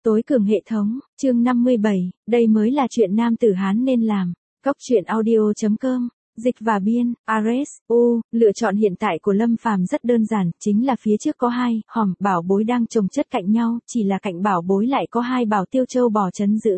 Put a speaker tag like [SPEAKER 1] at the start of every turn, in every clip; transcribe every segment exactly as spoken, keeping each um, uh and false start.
[SPEAKER 1] Tối cường hệ thống, chương năm mươi bảy, đây mới là chuyện nam tử Hán nên làm. Góc truyện audio chấm com, dịch và biên, Ares, U, lựa chọn hiện tại của Lâm Phàm rất đơn giản, chính là phía trước có hai hòm bảo bối đang chồng chất cạnh nhau, chỉ là cạnh bảo bối lại có hai bảo tiêu châu bò trấn giữ.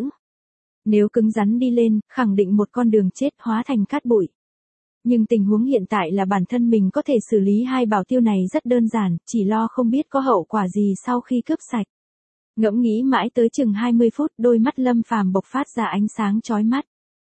[SPEAKER 1] Nếu cứng rắn đi lên, khẳng định một con đường chết hóa thành cát bụi. Nhưng tình huống hiện tại là bản thân mình có thể xử lý hai bảo tiêu này rất đơn giản, chỉ lo không biết có hậu quả gì sau khi cướp sạch. Ngẫm nghĩ mãi tới chừng hai mươi phút, đôi mắt Lâm Phàm bộc phát ra ánh sáng chói mắt.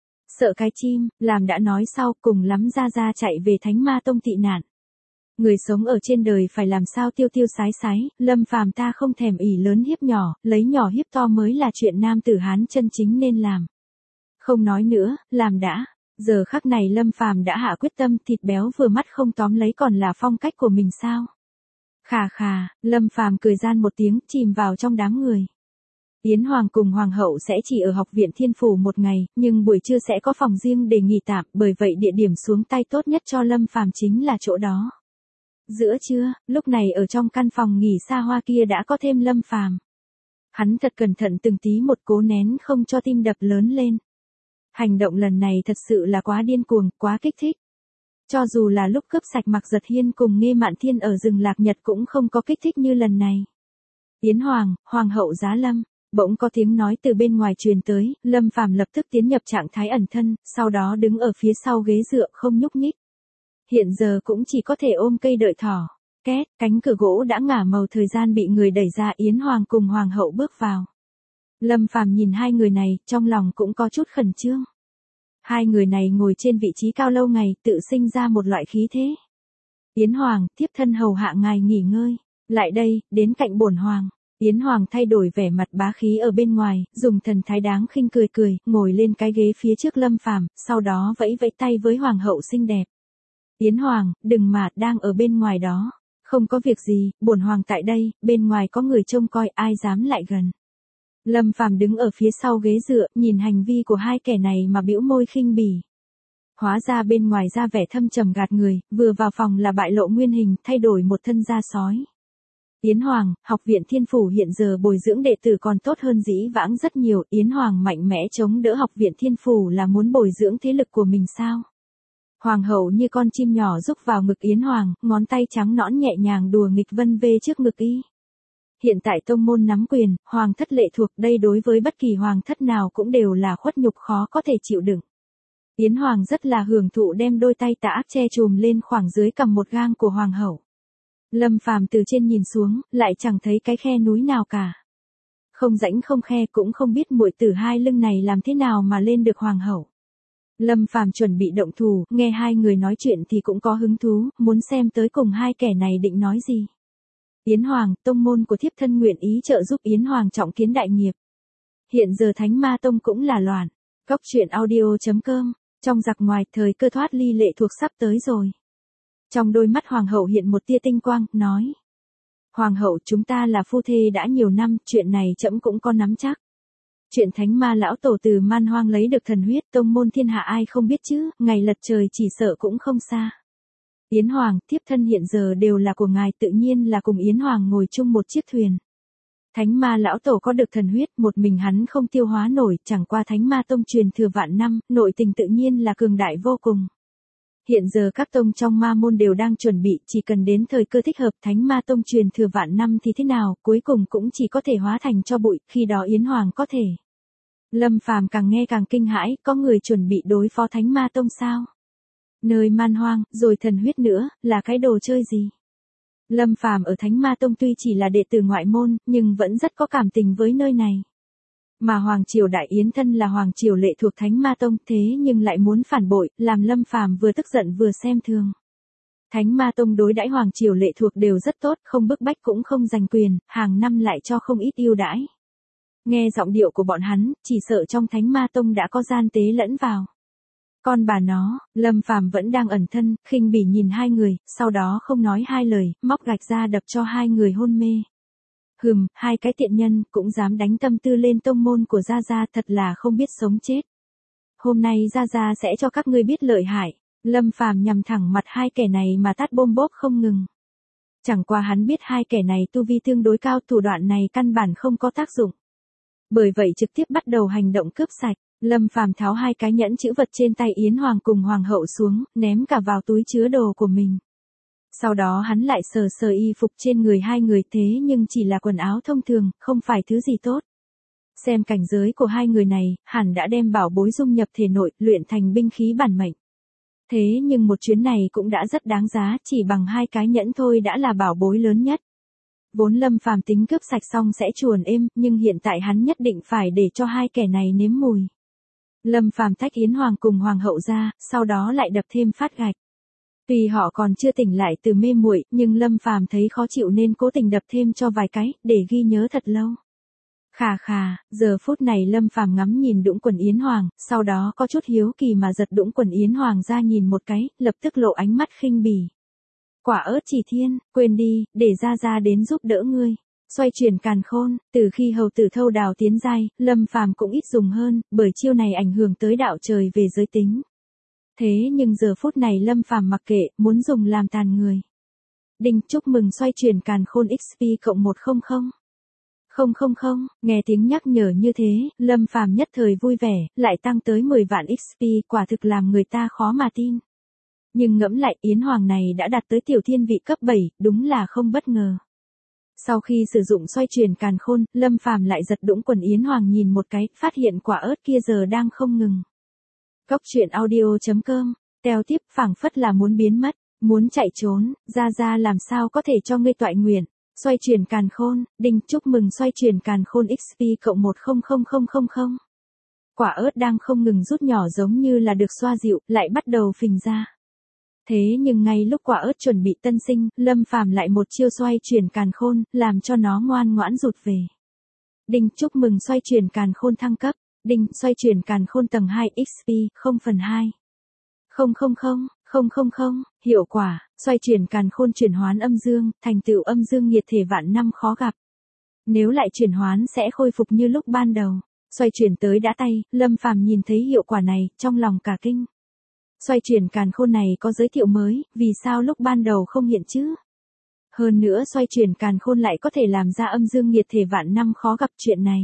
[SPEAKER 1] Sợ cái chim, làm đã nói sau, cùng lắm ra ra chạy về Thánh Ma Tông tị nạn. Người sống ở trên đời phải làm sao tiêu tiêu sái sái, Lâm Phàm ta không thèm ỷ lớn hiếp nhỏ, lấy nhỏ hiếp to mới là chuyện nam tử Hán chân chính nên làm. Không nói nữa, làm đã. Giờ khắc này Lâm Phàm đã hạ quyết tâm, thịt béo vừa mắt không tóm lấy còn là phong cách của mình sao? Khà khà, Lâm Phàm cười gian một tiếng, chìm vào trong đám người. Yến Hoàng cùng Hoàng hậu sẽ chỉ ở học viện Thiên Phủ một ngày, nhưng buổi trưa sẽ có phòng riêng để nghỉ tạm, bởi vậy địa điểm xuống tay tốt nhất cho Lâm Phàm chính là chỗ đó. Giữa trưa, lúc này ở trong căn phòng nghỉ xa hoa kia đã có thêm Lâm Phàm. Hắn thật cẩn thận từng tí một cố nén không cho tim đập lớn lên. Hành động lần này thật sự là quá điên cuồng, quá kích thích. Cho dù là lúc cướp sạch Mạc Giật Hiên cùng Nghê Mạn Thiên ở rừng Lạc Nhật cũng không có kích thích như lần này. Yến Hoàng, Hoàng hậu giá Lâm, bỗng có tiếng nói từ bên ngoài truyền tới, Lâm Phàm lập tức tiến nhập trạng thái ẩn thân, sau đó đứng ở phía sau ghế dựa không nhúc nhích. Hiện giờ cũng chỉ có thể ôm cây đợi thỏ. Két, cánh cửa gỗ đã ngả màu thời gian bị người đẩy ra, Yến Hoàng cùng Hoàng hậu bước vào. Lâm Phàm nhìn hai người này, trong lòng cũng có chút khẩn trương. Hai người này ngồi trên vị trí cao lâu ngày, tự sinh ra một loại khí thế. Yến Hoàng, thiếp thân hầu hạ ngài nghỉ ngơi. Lại đây, đến cạnh bổn hoàng. Yến Hoàng thay đổi vẻ mặt bá khí ở bên ngoài, dùng thần thái đáng khinh cười cười, ngồi lên cái ghế phía trước Lâm Phàm, sau đó vẫy vẫy tay với Hoàng hậu xinh đẹp. Yến Hoàng, đừng mà, đang ở bên ngoài đó. Không có việc gì, bổn hoàng tại đây, bên ngoài có người trông coi, ai dám lại gần. Lâm Phàm đứng ở phía sau ghế dựa, nhìn hành vi của hai kẻ này mà bĩu môi khinh bỉ. Hóa ra bên ngoài ra vẻ thâm trầm gạt người, vừa vào phòng là bại lộ nguyên hình, thay đổi một thân da sói. Yến Hoàng, học viện Thiên Phủ hiện giờ bồi dưỡng đệ tử còn tốt hơn dĩ vãng rất nhiều, Yến Hoàng mạnh mẽ chống đỡ học viện Thiên Phủ là muốn bồi dưỡng thế lực của mình sao? Hoàng hậu như con chim nhỏ rúc vào ngực Yến Hoàng, ngón tay trắng nõn nhẹ nhàng đùa nghịch vân vê trước ngực y. Hiện tại tông môn nắm quyền, hoàng thất lệ thuộc, đây đối với bất kỳ hoàng thất nào cũng đều là khuất nhục khó có thể chịu đựng. Yến Hoàng rất là hưởng thụ đem đôi tay tả ác che chùm lên khoảng dưới cầm một gang của hoàng hậu. Lâm Phàm từ trên nhìn xuống, lại chẳng thấy cái khe núi nào cả. Không rãnh không khe, cũng không biết muội tử hai lưng này làm thế nào mà lên được hoàng hậu. Lâm Phàm chuẩn bị động thủ, nghe hai người nói chuyện thì cũng có hứng thú, muốn xem tới cùng hai kẻ này định nói gì. Yến Hoàng, tông môn của thiếp thân nguyện ý trợ giúp Yến Hoàng trọng kiến đại nghiệp. Hiện giờ Thánh Ma Tông cũng là loạn. Góc truyện audio chấm com, trong giặc ngoài, thời cơ thoát ly lệ thuộc sắp tới rồi. Trong đôi mắt Hoàng hậu hiện một tia tinh quang, nói. Hoàng hậu, chúng ta là phu thê đã nhiều năm, chuyện này trẫm cũng có nắm chắc. Chuyện Thánh Ma lão tổ từ Man Hoang lấy được thần huyết, tông môn thiên hạ ai không biết chứ, ngày lật trời chỉ sợ cũng không xa. Yến Hoàng, thiếp thân hiện giờ đều là của ngài, tự nhiên là cùng Yến Hoàng ngồi chung một chiếc thuyền. Thánh Ma lão tổ có được thần huyết, một mình hắn không tiêu hóa nổi, chẳng qua Thánh Ma Tông truyền thừa vạn năm, nội tình tự nhiên là cường đại vô cùng. Hiện giờ các tông trong ma môn đều đang chuẩn bị, chỉ cần đến thời cơ thích hợp, Thánh Ma Tông truyền thừa vạn năm thì thế nào, cuối cùng cũng chỉ có thể hóa thành cho bụi, khi đó Yến Hoàng có thể. Lâm Phàm càng nghe càng kinh hãi, có người chuẩn bị đối phó Thánh Ma Tông sao? Nơi Man Hoang, rồi thần huyết nữa, là cái đồ chơi gì? Lâm Phàm ở Thánh Ma Tông tuy chỉ là đệ tử ngoại môn, nhưng vẫn rất có cảm tình với nơi này. Mà Hoàng triều Đại Yến thân là Hoàng triều lệ thuộc Thánh Ma Tông, thế nhưng lại muốn phản bội, làm Lâm Phàm vừa tức giận vừa xem thường. Thánh Ma Tông đối đãi Hoàng triều lệ thuộc đều rất tốt, không bức bách cũng không giành quyền, hàng năm lại cho không ít ưu đãi. Nghe giọng điệu của bọn hắn, chỉ sợ trong Thánh Ma Tông đã có gian tế lẫn vào. Con bà nó, Lâm Phàm vẫn đang ẩn thân, khinh bỉ nhìn hai người, sau đó không nói hai lời, móc gạch ra đập cho hai người hôn mê. Hừm, hai cái tiện nhân, cũng dám đánh tâm tư lên tông môn của Gia Gia, thật là không biết sống chết. Hôm nay Gia Gia sẽ cho các ngươi biết lợi hại. Lâm Phàm nhằm thẳng mặt hai kẻ này mà tát bôm bốp không ngừng. Chẳng qua hắn biết hai kẻ này tu vi tương đối cao, thủ đoạn này căn bản không có tác dụng. Bởi vậy trực tiếp bắt đầu hành động cướp sạch. Lâm Phàm tháo hai cái nhẫn chữ vật trên tay Yến Hoàng cùng Hoàng hậu xuống, ném cả vào túi chứa đồ của mình. Sau đó hắn lại sờ sờ y phục trên người hai người, thế nhưng chỉ là quần áo thông thường, không phải thứ gì tốt. Xem cảnh giới của hai người này, hẳn đã đem bảo bối dung nhập thể nội, luyện thành binh khí bản mệnh. Thế nhưng một chuyến này cũng đã rất đáng giá, chỉ bằng hai cái nhẫn thôi đã là bảo bối lớn nhất. Vốn Lâm Phàm tính cướp sạch xong sẽ chuồn êm, nhưng hiện tại hắn nhất định phải để cho hai kẻ này nếm mùi. Lâm Phàm tách Yến Hoàng cùng Hoàng hậu ra, sau đó lại đập thêm phát gạch. Tuy họ còn chưa tỉnh lại từ mê muội, nhưng Lâm Phàm thấy khó chịu nên cố tình đập thêm cho vài cái, để ghi nhớ thật lâu. Khà khà, giờ phút này Lâm Phàm ngắm nhìn đũng quần Yến Hoàng, sau đó có chút hiếu kỳ mà giật đũng quần Yến Hoàng ra nhìn một cái, lập tức lộ ánh mắt khinh bỉ. Quả ớt chỉ thiên, quên đi, để ra ra đến giúp đỡ ngươi. Xoay chuyển càn khôn, từ khi hầu tử thâu đào tiến giai, Lâm Phàm cũng ít dùng hơn, bởi chiêu này ảnh hưởng tới đạo trời về giới tính. Thế nhưng giờ phút này Lâm Phàm mặc kệ, muốn dùng làm tàn người. Đinh, chúc mừng xoay chuyển càn khôn ích pê cộng một trăm. Không không không, nghe tiếng nhắc nhở như thế, Lâm Phàm nhất thời vui vẻ, lại tăng tới mười vạn ích pê, quả thực làm người ta khó mà tin. Nhưng ngẫm lại, Yến Hoàng này đã đạt tới tiểu thiên vị cấp bảy, đúng là không bất ngờ. Sau khi sử dụng xoay chuyển càn khôn, Lâm Phàm lại giật đũng quần Yến Hoàng nhìn một cái, phát hiện quả ớt kia giờ đang không ngừng. Cốc truyện audio chấm com, teo tiếp phảng phất là muốn biến mất, muốn chạy trốn, ra ra làm sao có thể cho ngươi toại nguyện. Xoay chuyển càn khôn, đinh, chúc mừng xoay chuyển càn khôn ích pê cộng một trăm nghìn. Quả ớt đang không ngừng rút nhỏ giống như là được xoa dịu, lại bắt đầu phình ra. Thế nhưng ngay lúc quả ớt chuẩn bị tân sinh, Lâm Phàm lại một chiêu xoay chuyển càn khôn, làm cho nó ngoan ngoãn rụt về. Đinh, chúc mừng xoay chuyển càn khôn thăng cấp. Đinh, xoay chuyển càn khôn tầng hai ích pê, không phần hai. Không không không, không không không, hiệu quả, xoay chuyển càn khôn chuyển hoán âm dương, thành tựu âm dương nhiệt thể vạn năm khó gặp. Nếu lại chuyển hoán sẽ khôi phục như lúc ban đầu. Xoay chuyển tới đã tay, Lâm Phàm nhìn thấy hiệu quả này, trong lòng cả kinh. Xoay chuyển càn khôn này có giới thiệu mới, vì sao lúc ban đầu không hiện chứ? Hơn nữa xoay chuyển càn khôn lại có thể làm ra âm dương nhiệt thể vạn năm khó gặp chuyện này.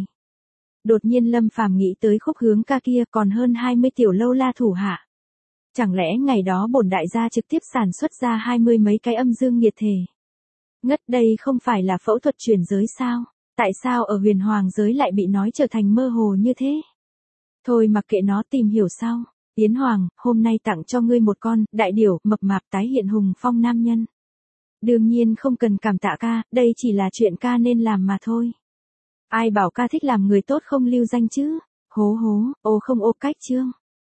[SPEAKER 1] Đột nhiên Lâm Phàm nghĩ tới khúc hướng ca kia còn hơn hai mươi tiểu lâu la thủ hạ. Chẳng lẽ ngày đó bổn đại gia trực tiếp sản xuất ra hai mươi mấy cái âm dương nhiệt thể? Ngất, đây không phải là phẫu thuật chuyển giới sao? Tại sao ở huyền hoàng giới lại bị nói trở thành mơ hồ như thế? Thôi mặc kệ nó, tìm hiểu sau. Yến Hoàng, hôm nay tặng cho ngươi một con, đại điểu, mập mạp tái hiện hùng phong nam nhân. Đương nhiên không cần cảm tạ ca, đây chỉ là chuyện ca nên làm mà thôi. Ai bảo ca thích làm người tốt không lưu danh chứ? Hố hố, ô không ô cách chương.